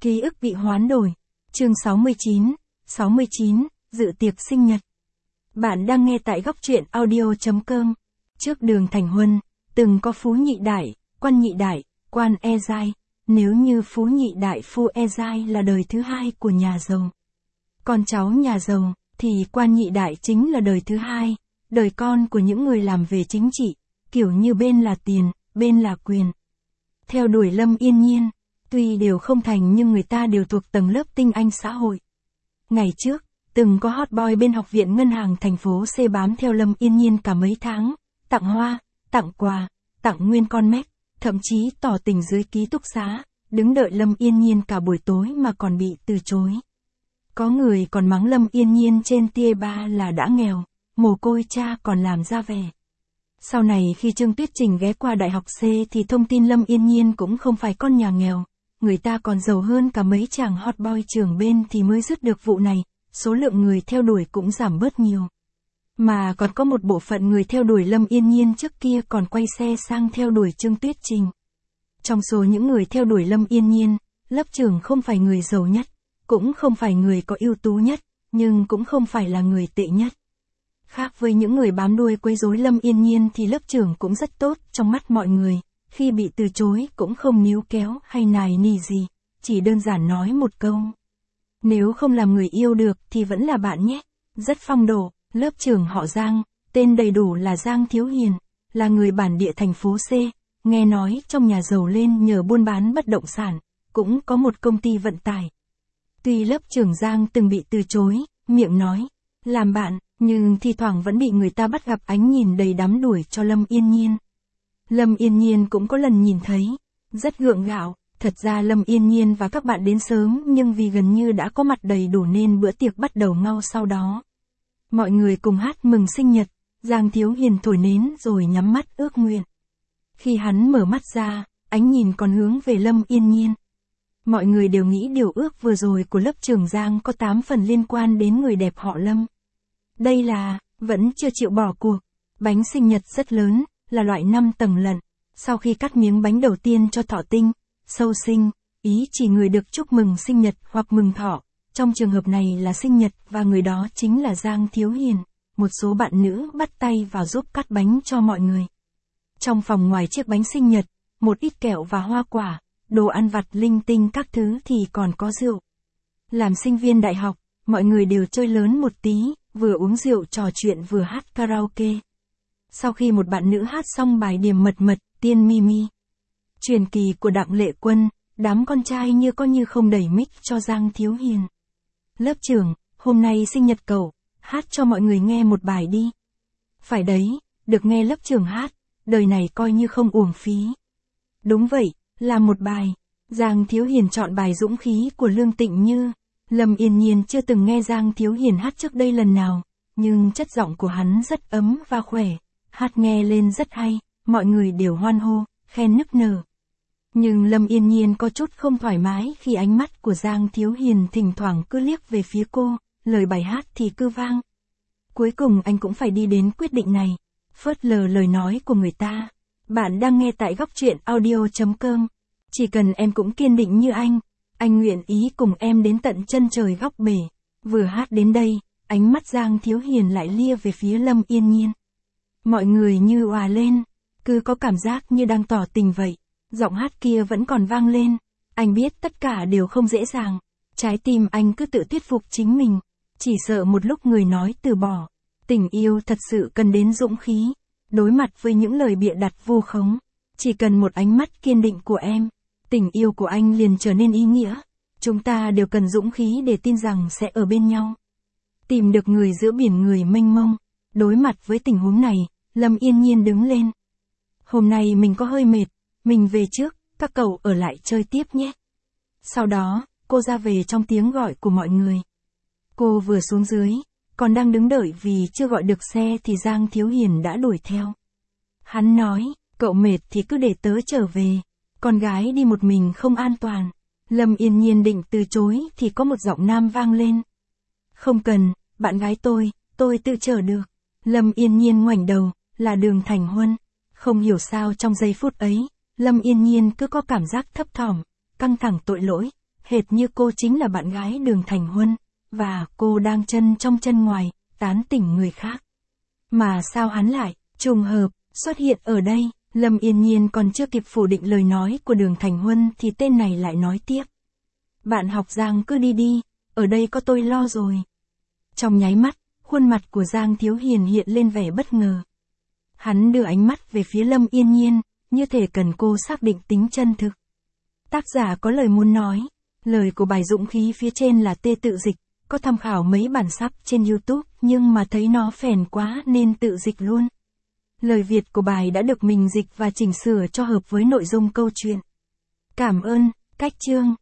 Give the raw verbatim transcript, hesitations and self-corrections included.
Ký ức bị hoán đổi. Chương sáu mươi chín, sáu mươi chín, dự tiệc sinh nhật. Bạn đang nghe tại góc truyện audio chấm com. Trước Đường Thành Huân, từng có Phú Nhị Đại, Quan Nhị Đại, Quan E Giai. Nếu như Phú Nhị Đại Phu E Giai là đời thứ hai của nhà giàu. Con cháu nhà giàu, thì Quan Nhị Đại chính là đời thứ hai, đời con của những người làm về chính trị, kiểu như bên là tiền, bên là quyền. Theo đuổi Lâm Yên Nhiên, tuy đều không thành nhưng người ta đều thuộc tầng lớp tinh anh xã hội. Ngày trước, từng có hot boy bên học viện ngân hàng thành phố C bám theo Lâm Yên Nhiên cả mấy tháng, tặng hoa, tặng quà, tặng nguyên con mét, thậm chí tỏ tình dưới ký túc xá, đứng đợi Lâm Yên Nhiên cả buổi tối mà còn bị từ chối. Có người còn mắng Lâm Yên Nhiên trên tia ba là đã nghèo, mồ côi cha còn làm ra vẻ. Sau này khi Trương Tuyết Trình ghé qua đại học C thì thông tin Lâm Yên Nhiên cũng không phải con nhà nghèo, người ta còn giàu hơn cả mấy chàng hot boy trường bên thì mới dứt được vụ này, số lượng người theo đuổi cũng giảm bớt nhiều. Mà còn có một bộ phận người theo đuổi Lâm Yên Nhiên trước kia còn quay xe sang theo đuổi Trương Tuyết Trình. Trong số những người theo đuổi Lâm Yên Nhiên, lớp trưởng không phải người giàu nhất, cũng không phải người có ưu tú nhất, nhưng cũng không phải là người tệ nhất. Khác với những người bám đuôi quấy rối Lâm Yên Nhiên thì lớp trưởng cũng rất tốt trong mắt mọi người, khi bị từ chối cũng không níu kéo hay nài nỉ gì, chỉ đơn giản nói một câu. Nếu không làm người yêu được thì vẫn là bạn nhé. Rất phong độ. Lớp trưởng họ Giang, tên đầy đủ là Giang Thiếu Hiền, là người bản địa thành phố C, nghe nói trong nhà giàu lên nhờ buôn bán bất động sản, cũng có một công ty vận tải. Tuy lớp trưởng Giang từng bị từ chối, miệng nói, làm bạn, nhưng thi thoảng vẫn bị người ta bắt gặp ánh nhìn đầy đắm đuổi cho Lâm Yên Nhiên. Lâm Yên Nhiên cũng có lần nhìn thấy, rất gượng gạo, thật ra Lâm Yên Nhiên và các bạn đến sớm nhưng vì gần như đã có mặt đầy đủ nên bữa tiệc bắt đầu ngay sau đó. Mọi người cùng hát mừng sinh nhật, Giang Thiếu Hiền thổi nến rồi nhắm mắt ước nguyện. Khi hắn mở mắt ra, ánh nhìn còn hướng về Lâm Yên Nhiên. Mọi người đều nghĩ điều ước vừa rồi của lớp trưởng Giang có tám phần liên quan đến người đẹp họ Lâm. Đây là, vẫn chưa chịu bỏ cuộc. Bánh sinh nhật rất lớn, là loại năm tầng lận. Sau khi cắt miếng bánh đầu tiên cho thọ tinh, sâu sinh, ý chỉ người được chúc mừng sinh nhật hoặc mừng thọ. Trong trường hợp này là sinh nhật và người đó chính là Giang Thiếu Hiền. Một số bạn nữ bắt tay vào giúp cắt bánh cho mọi người. Trong phòng ngoài chiếc bánh sinh nhật, một ít kẹo và hoa quả, đồ ăn vặt linh tinh các thứ thì còn có rượu. Làm sinh viên đại học, mọi người đều chơi lớn một tí, vừa uống rượu trò chuyện vừa hát karaoke. Sau khi một bạn nữ hát xong bài Điềm Mật Mật, Tiên Mi Mi, truyền kỳ của Đặng Lệ Quân, đám con trai như có như không đẩy mic cho Giang Thiếu Hiền. Lớp trưởng, hôm nay sinh nhật cậu, hát cho mọi người nghe một bài đi. Phải đấy, được nghe lớp trưởng hát, đời này coi như không uổng phí. Đúng vậy, làm một bài. Giang Thiếu Hiền chọn bài Dũng Khí của Lương Tịnh Như. Lâm Yên Nhiên chưa từng nghe Giang Thiếu Hiền hát trước đây lần nào, nhưng chất giọng của hắn rất ấm và khỏe, hát nghe lên rất hay, mọi người đều hoan hô, khen nức nở. Nhưng Lâm Yên Nhiên có chút không thoải mái khi ánh mắt của Giang Thiếu Hiền thỉnh thoảng cứ liếc về phía cô, lời bài hát thì cứ vang. Cuối cùng anh cũng phải đi đến quyết định này, phớt lờ lời nói của người ta. Bạn đang nghe tại góc truyện audio chấm com. Chỉ cần em cũng kiên định như anh, anh nguyện ý cùng em đến tận chân trời góc bể. Vừa hát đến đây, ánh mắt Giang Thiếu Hiền lại lia về phía Lâm Yên Nhiên. Mọi người như òa lên, cứ có cảm giác như đang tỏ tình vậy. Giọng hát kia vẫn còn vang lên, anh biết tất cả đều không dễ dàng, trái tim anh cứ tự thuyết phục chính mình, chỉ sợ một lúc người nói từ bỏ. Tình yêu thật sự cần đến dũng khí, đối mặt với những lời bịa đặt vu khống, chỉ cần một ánh mắt kiên định của em, tình yêu của anh liền trở nên ý nghĩa, chúng ta đều cần dũng khí để tin rằng sẽ ở bên nhau. Tìm được người giữa biển người mênh mông, đối mặt với tình huống này, Lâm Yên Nhiên đứng lên. Hôm nay mình có hơi mệt. Mình về trước, các cậu ở lại chơi tiếp nhé. Sau đó, cô ra về trong tiếng gọi của mọi người. Cô vừa xuống dưới, còn đang đứng đợi vì chưa gọi được xe thì Giang Thiếu Hiền đã đuổi theo. Hắn nói, cậu mệt thì cứ để tớ trở về, con gái đi một mình không an toàn. Lâm Yên Nhiên định từ chối thì có một giọng nam vang lên. Không cần, bạn gái tôi, tôi tự chở được. Lâm Yên Nhiên ngoảnh đầu, là Đường Thành Huân. Không hiểu sao trong giây phút ấy, Lâm Yên Nhiên cứ có cảm giác thấp thỏm, căng thẳng tội lỗi, hệt như cô chính là bạn gái Đường Thành Huân, và cô đang chân trong chân ngoài, tán tỉnh người khác. Mà sao hắn lại, trùng hợp, xuất hiện ở đây? Lâm Yên Nhiên còn chưa kịp phủ định lời nói của Đường Thành Huân thì tên này lại nói tiếp. Bạn học Giang cứ đi đi, ở đây có tôi lo rồi. Trong nháy mắt, khuôn mặt của Giang Thiếu Hiền hiện lên vẻ bất ngờ. Hắn đưa ánh mắt về phía Lâm Yên Nhiên, như thể cần cô xác định tính chân thực. Tác giả có lời muốn nói. Lời của bài Dũng Khí phía trên là tê tự dịch, có tham khảo mấy bản sắp trên YouTube nhưng mà thấy nó phèn quá nên tự dịch luôn. Lời Việt của bài đã được mình dịch và chỉnh sửa cho hợp với nội dung câu chuyện. Cảm ơn, cách chương.